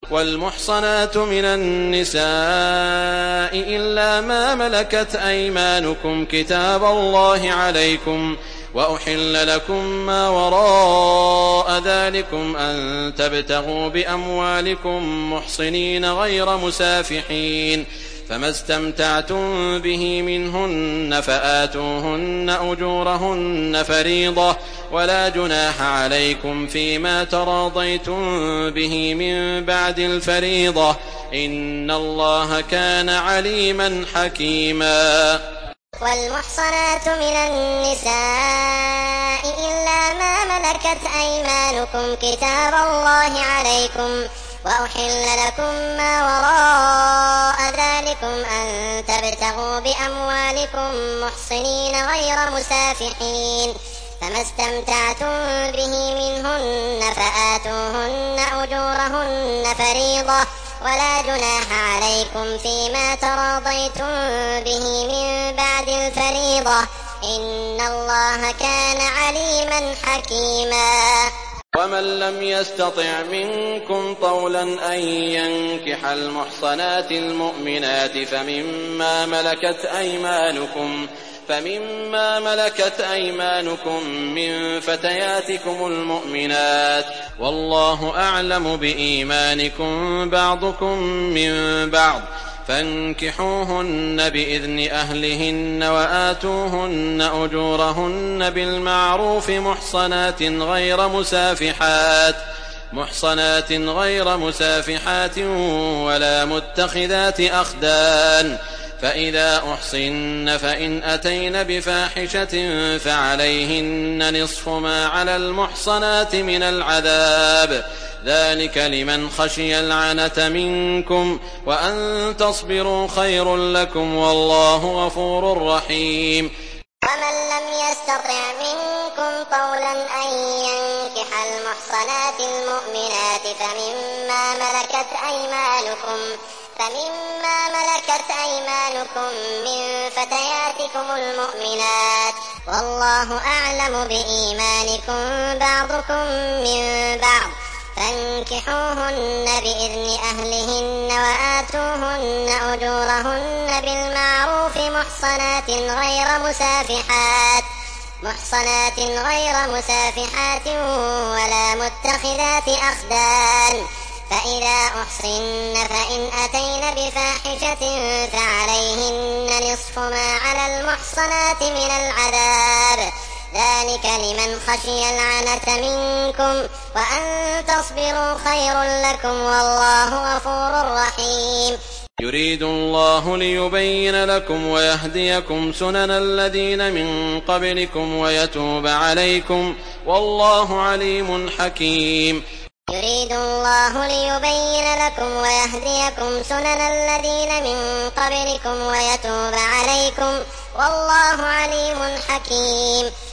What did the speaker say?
والمحصنات من النساء إلا ما ملكت أيمانكم كتاب الله عليكم، وأحل لكم ما وراء ذلكم أن تبتغوا بأموالكم محصنين غير مسافحين، فما استمتعتم به منهن فآتوهن أجورهن فريضة، ولا جناح عليكم فيما تراضيتم به من بعد الفريضة، إن الله كان عليما حكيما. والمحصنات من النساء إلا ما ملكت أيمانكم كتاب الله عليكم، وأحل لكم ما وراء ذلكم أن تبتغوا بأموالكم محصنين غير مسافحين، فما استمتعتم به منهن فآتوهن أجورهن فريضة، ولا جناح عليكم فيما تراضيتم به من بعد الفريضة، إن الله كان عليما حكيما. ومن لم يستطع منكم طولا أن ينكح المحصنات المؤمنات فمما ملكت أيمانكم من فتياتكم المؤمنات، والله أعلم بإيمانكم بعضكم من بعض، فانكحوهن بإذن أهلهن وآتوهن أجورهن بالمعروف محصنات غير مسافحات ولا متخذات أخدان، فإذا أحصن فإن أتين بفاحشة فعليهن نصف ما على المحصنات من العذاب، ذلك لمن خشي العنة منكم، وأن تصبروا خير لكم، والله غفور رحيم. ومن لم يستطع منكم طولا أن ينكح المحصنات المؤمنات فمما ملكت أيمانكم من فتياتكم المؤمنات، والله أعلم بإيمانكم بعضكم من بعض، فانكحوهن بإذن أهلهن وآتوهن أجورهن بالمعروف محصنات غير مسافحات ولا متخذات أخدان، فإذا أحصن فإن أتين بفاحشة فعليهن نصف ما على المحصنات من العذاب، ذلك لمن خشي العنة منكم، وأن تصبروا خير لكم، والله غفور رحيم. يريد الله ليبين لكم ويهديكم سنن الذين من قبلكم ويتوب عليكم، والله عليم حكيم. يريد الله ليبين لكم ويهديكم سنن الذين من قبلكم ويتوب عليكم، والله عليم حكيم.